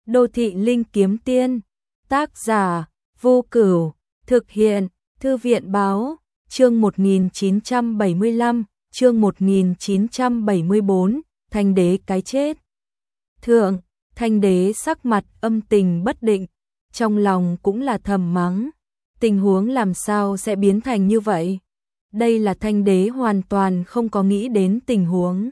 Đô thị linh kiếm tiên, tác giả, Vô Cửu, thực hiện, Thư viện báo, chương 1975, chương 1974, Thanh đế cái chết. Thượng, Thanh đế sắc mặt âm tình bất định, trong lòng cũng là thầm mắng, tình huống làm sao sẽ biến thành như vậy? Đây là Thanh đế hoàn toàn không có nghĩ đến tình huống.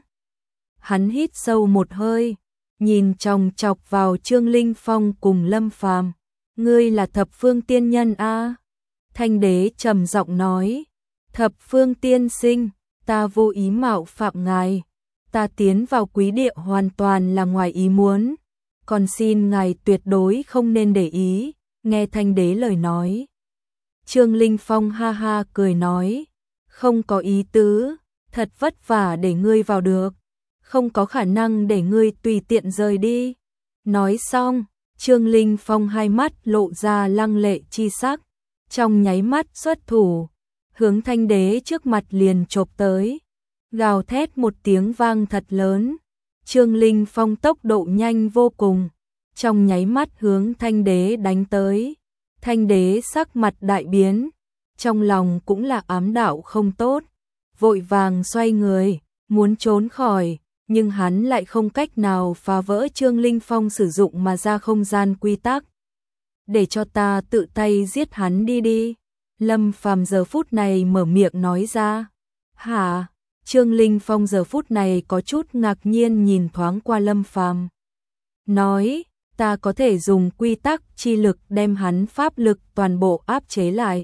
Hắn hít sâu một hơi, nhìn chòng chọc vào Trương Linh Phong cùng Lâm Phàm. Ngươi là Thập Phương tiên nhân a? Thanh đế trầm giọng nói. Thập Phương tiên sinh, ta vô ý mạo phạm ngài. Ta tiến vào quý địa hoàn toàn là ngoài ý muốn. Còn xin ngài tuyệt đối không nên để ý. Nghe Thanh đế lời nói. Trương Linh Phong ha ha cười nói. Không có ý tứ, thật vất vả để ngươi vào được. Không có khả năng để ngươi tùy tiện rời đi. Nói xong, Trương Linh Phong hai mắt lộ ra lăng lệ chi sắc, trong nháy mắt xuất thủ, hướng Thanh đế trước mặt liền chộp tới, gào thét một tiếng vang thật lớn. Trương Linh Phong tốc độ nhanh vô cùng, trong nháy mắt hướng Thanh đế đánh tới. Thanh đế sắc mặt đại biến, trong lòng cũng là ám đạo không tốt, vội vàng xoay người, muốn trốn khỏi. Nhưng hắn lại không cách nào phá vỡ Trương Linh Phong sử dụng mà ra không gian quy tắc. Để cho ta tự tay giết hắn đi đi. Lâm Phàm giờ phút này mở miệng nói ra. Hả? Trương Linh Phong giờ phút này có chút ngạc nhiên nhìn thoáng qua Lâm Phàm. Nói, ta có thể dùng quy tắc chi lực đem hắn pháp lực toàn bộ áp chế lại.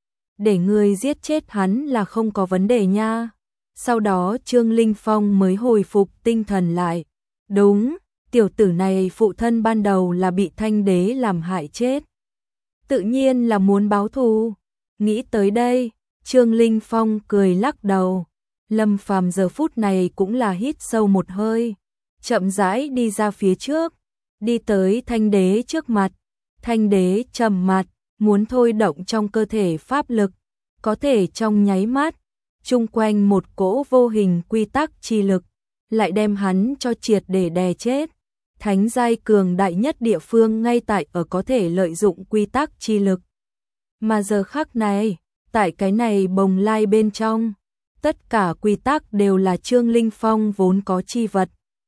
Để ngươi giết chết hắn là không có vấn đề nha. Sau đó Trương Linh Phong mới hồi phục tinh thần lại. Đúng, tiểu tử này phụ thân ban đầu là bị Thanh đế làm hại chết. Tự nhiên là muốn báo thù. Nghĩ tới đây, Trương Linh Phong cười lắc đầu. Lâm Phàm giờ phút này cũng là hít sâu một hơi. Chậm rãi đi ra phía trước. Đi tới Thanh đế trước mặt. Thanh đế trầm mặt, muốn thôi động trong cơ thể pháp lực. Có thể trong nháy mắt. Chung quanh một cỗ vô hình quy tắc chi lực, lại đem hắn cho triệt để đè chết. Thánh giai cường đại nhất địa phương ngay tại ở có thể lợi dụng quy tắc chi lực. Mà giờ khắc này, tại cái này bồng lai bên trong, tất cả quy tắc đều là Trương Linh Phong vốn có chi vật.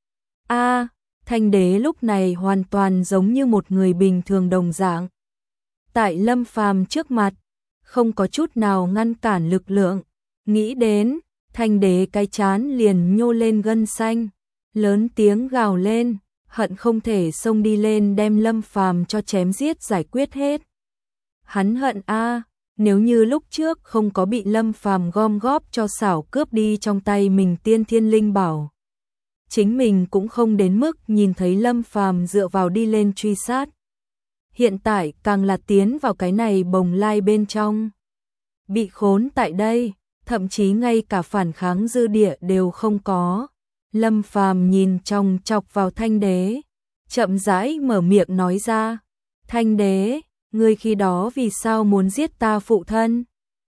Thanh đế lúc này hoàn toàn giống như một người bình thường đồng dạng. Tại Lâm Phàm trước mặt, không có chút nào ngăn cản lực lượng. Nghĩ đến, Thanh đế cái chán liền nhô lên gân xanh, lớn tiếng gào lên, hận không thể xông đi lên đem Lâm Phàm cho chém giết giải quyết hết. Hắn hận nếu như lúc trước không có bị Lâm Phàm gom góp cho xảo cướp đi trong tay mình tiên thiên linh bảo. Chính mình cũng không đến mức nhìn thấy Lâm Phàm dựa vào đi lên truy sát. Hiện tại càng là tiến vào cái này bồng lai bên trong. Bị khốn tại đây. Thậm chí ngay cả phản kháng dư địa đều không có. Lâm Phàm nhìn chòng chọc vào Thanh đế, chậm rãi mở miệng nói ra. Thanh đế, ngươi khi đó vì sao muốn giết ta phụ thân?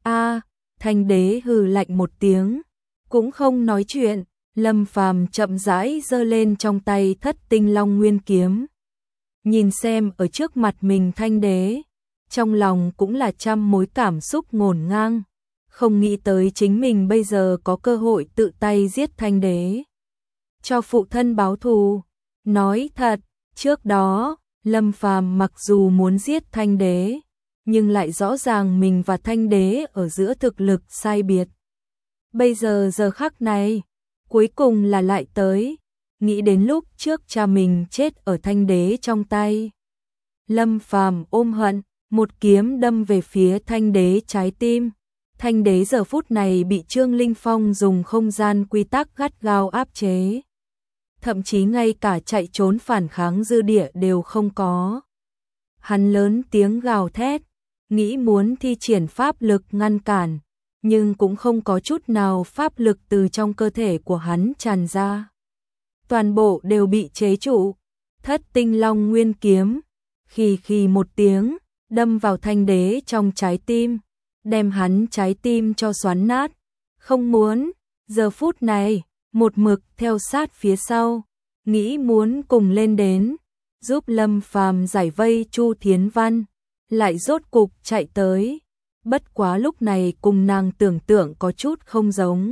Thanh đế hừ lạnh một tiếng, cũng không nói chuyện. Lâm Phàm chậm rãi giơ lên trong tay Thất Tinh Long Nguyên kiếm. Nhìn xem ở trước mặt mình Thanh đế, trong lòng cũng là trăm mối cảm xúc ngổn ngang. Không nghĩ tới chính mình bây giờ có cơ hội tự tay giết Thanh đế. Cho phụ thân báo thù. Nói thật, trước đó, Lâm Phàm mặc dù muốn giết Thanh đế, nhưng lại rõ ràng mình và Thanh đế ở giữa thực lực sai biệt. Bây giờ giờ khắc này, cuối cùng là lại tới, nghĩ đến lúc trước cha mình chết ở Thanh đế trong tay. Lâm Phàm ôm hận, một kiếm đâm về phía Thanh đế trái tim. Thanh đế giờ phút này bị Trương Linh Phong dùng không gian quy tắc gắt gao áp chế. Thậm chí ngay cả chạy trốn phản kháng dư địa đều không có. Hắn lớn tiếng gào thét, nghĩ muốn thi triển pháp lực ngăn cản, nhưng cũng không có chút nào pháp lực từ trong cơ thể của hắn tràn ra. Toàn bộ đều bị chế trụ. Thất Tinh Long Nguyên kiếm, khì một tiếng, đâm vào Thanh đế trong trái tim. Đem hắn trái tim cho xoắn nát. Không muốn, giờ phút này, một mực theo sát phía sau, nghĩ muốn cùng lên đến. giúp Lâm Phàm giải vây Chu Thiến Văn, lại rốt cục chạy tới. Bất quá lúc này cùng nàng tưởng tượng có chút không giống.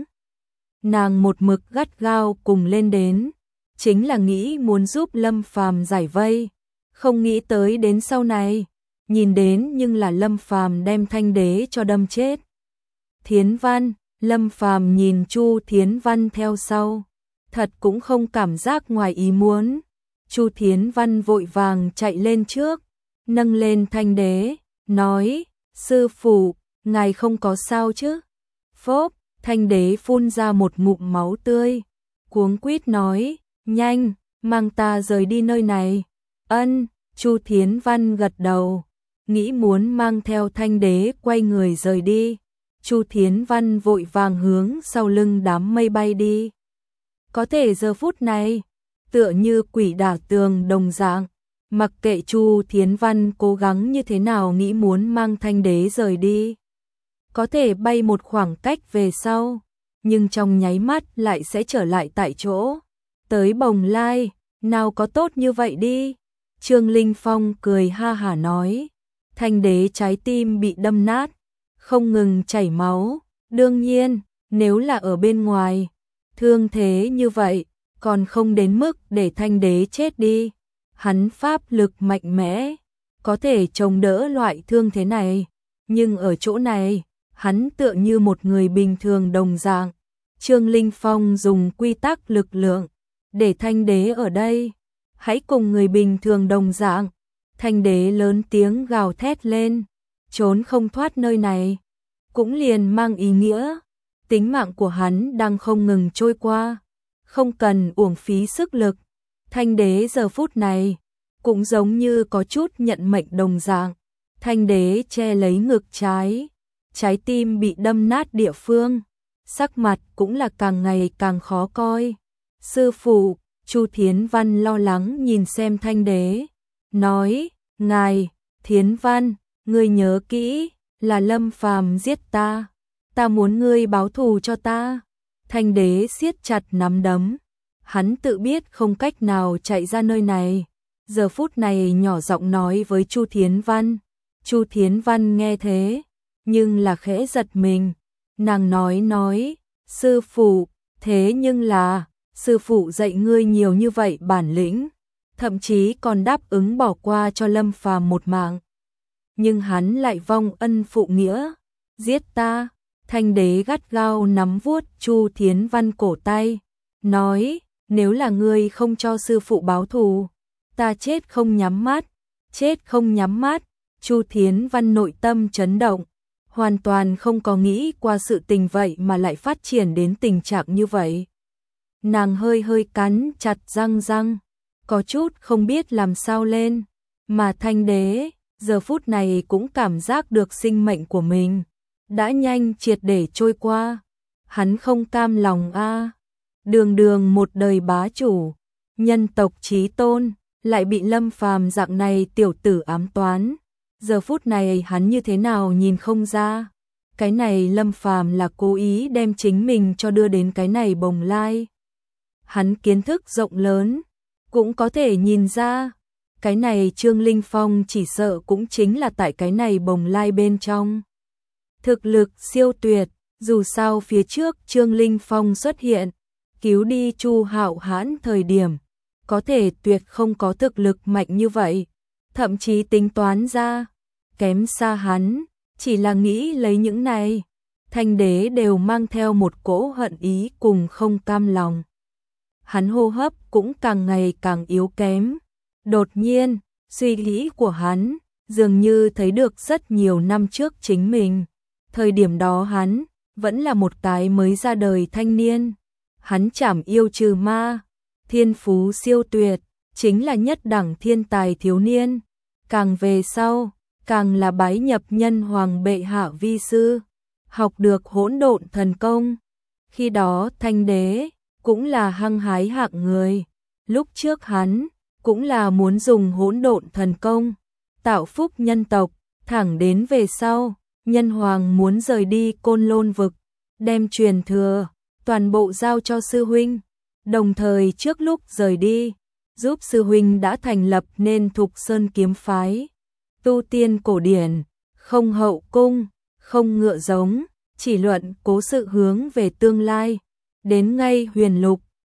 Nàng một mực gắt gao cùng lên đến, chính là nghĩ muốn giúp Lâm Phàm giải vây, không nghĩ tới đến sau này, nhìn đến nhưng là Lâm Phàm đem Thanh Đế cho đâm chết. Thiến Văn, Lâm Phàm nhìn Chu Thiến Văn theo sau, thật cũng không cảm giác ngoài ý muốn. Chu Thiến Văn vội vàng chạy lên trước, nâng lên Thanh Đế, nói, sư phụ, ngài không có sao chứ? Phốp, Thanh Đế phun ra một ngụm máu tươi, cuống quýt nói, nhanh, mang ta rời đi nơi này. Ân, Chu Thiến Văn gật đầu, nghĩ muốn mang theo Thanh Đế quay người rời đi. Chu Thiến Văn vội vàng hướng sau lưng đám mây bay đi. Có thể giờ phút này, tựa như quỷ đả tường đồng dạng, mặc kệ Chu Thiến Văn cố gắng như thế nào nghĩ muốn mang Thanh Đế rời đi. Có thể bay một khoảng cách về sau, nhưng trong nháy mắt lại sẽ trở lại tại chỗ. Tới Bồng Lai, nào có tốt như vậy đi. Trương Linh Phong cười ha hả nói, Thanh Đế trái tim bị đâm nát, không ngừng chảy máu. Đương nhiên, nếu là ở bên ngoài, thương thế như vậy, còn không đến mức để Thanh Đế chết đi. Hắn pháp lực mạnh mẽ, có thể chống đỡ loại thương thế này, nhưng ở chỗ này, hắn tựa như một người bình thường đồng dạng. Trương Linh Phong dùng quy tắc lực lượng, để Thanh Đế ở đây, hãy cùng người bình thường đồng dạng. Thanh Đế lớn tiếng gào thét lên, trốn không thoát nơi này, cũng liền mang ý nghĩa, tính mạng của hắn đang không ngừng trôi qua, không cần uổng phí sức lực. Thanh Đế giờ phút này, cũng giống như có chút nhận mệnh đồng dạng. Thanh Đế che lấy ngực trái, trái tim bị đâm nát địa phương, sắc mặt cũng là càng ngày càng khó coi. Sư phụ, Chu Thiến Văn lo lắng nhìn xem Thanh Đế, nói, ngài, Thiến Văn, ngươi nhớ kỹ, là Lâm Phàm giết ta, ta muốn ngươi báo thù cho ta. Thanh Đế siết chặt nắm đấm, hắn tự biết không cách nào chạy ra nơi này, giờ phút này nhỏ giọng nói với Chu Thiến Văn. Chu Thiến Văn nghe thế, nhưng là khẽ giật mình, nàng nói, sư phụ, thế nhưng là, sư phụ dạy ngươi nhiều như vậy bản lĩnh, thậm chí còn đáp ứng bỏ qua cho Lâm Phàm một mạng. Nhưng hắn lại vong ân phụ nghĩa, giết ta. Thanh Đế gắt gao nắm vuốt Chu Thiến Văn cổ tay, nói, nếu là ngươi không cho sư phụ báo thù, ta chết không nhắm mắt, chết không nhắm mắt. Chu Thiến Văn nội tâm chấn động, hoàn toàn không có nghĩ qua sự tình vậy mà lại phát triển đến tình trạng như vậy. Nàng hơi cắn chặt răng, có chút không biết làm sao lên, mà Thanh Đế, giờ phút này cũng cảm giác được sinh mệnh của mình đã nhanh triệt để trôi qua. Hắn không cam lòng a, đường một đời bá chủ, nhân tộc chí tôn, lại bị Lâm Phàm dạng này tiểu tử ám toán. Giờ phút này hắn như thế nào nhìn không ra, cái này Lâm Phàm là cố ý đem chính mình cho đưa đến cái này Bồng Lai. Hắn kiến thức rộng lớn, cũng có thể nhìn ra, cái này Trương Linh Phong chỉ sợ cũng chính là tại cái này Bồng Lai bên trong. Thực lực siêu tuyệt, dù sao phía trước Trương Linh Phong xuất hiện, cứu đi Chu Hạo Hãn thời điểm, có thể tuyệt không có thực lực mạnh như vậy, thậm chí tính toán ra, kém xa hắn, chỉ là nghĩ lấy những này, Thanh Đế đều mang theo một cỗ hận ý cùng không cam lòng. Hắn hô hấp cũng càng ngày càng yếu kém, đột nhiên, suy nghĩ của hắn, dường như thấy được rất nhiều năm trước chính mình. Thời điểm đó hắn, vẫn là một cái mới ra đời thanh niên, hắn trảm yêu trừ ma, thiên phú siêu tuyệt, chính là nhất đẳng thiên tài thiếu niên. Càng về sau, càng là bái nhập nhân hoàng bệ hạ vi sư, học được hỗn độn thần công. Khi đó Thanh Đế cũng là hăng hái hạng người, lúc trước hắn cũng là muốn dùng hỗn độn thần công tạo phúc nhân tộc, thẳng đến về sau, nhân hoàng muốn rời đi Côn Lôn vực, đem truyền thừa toàn bộ giao cho sư huynh, đồng thời trước lúc rời đi, giúp sư huynh đã thành lập nên Thục Sơn kiếm phái. Tu tiên cổ điển, không hậu cung, không ngựa giống, chỉ luận cố sự hướng về tương lai. Đến ngay huyền lục,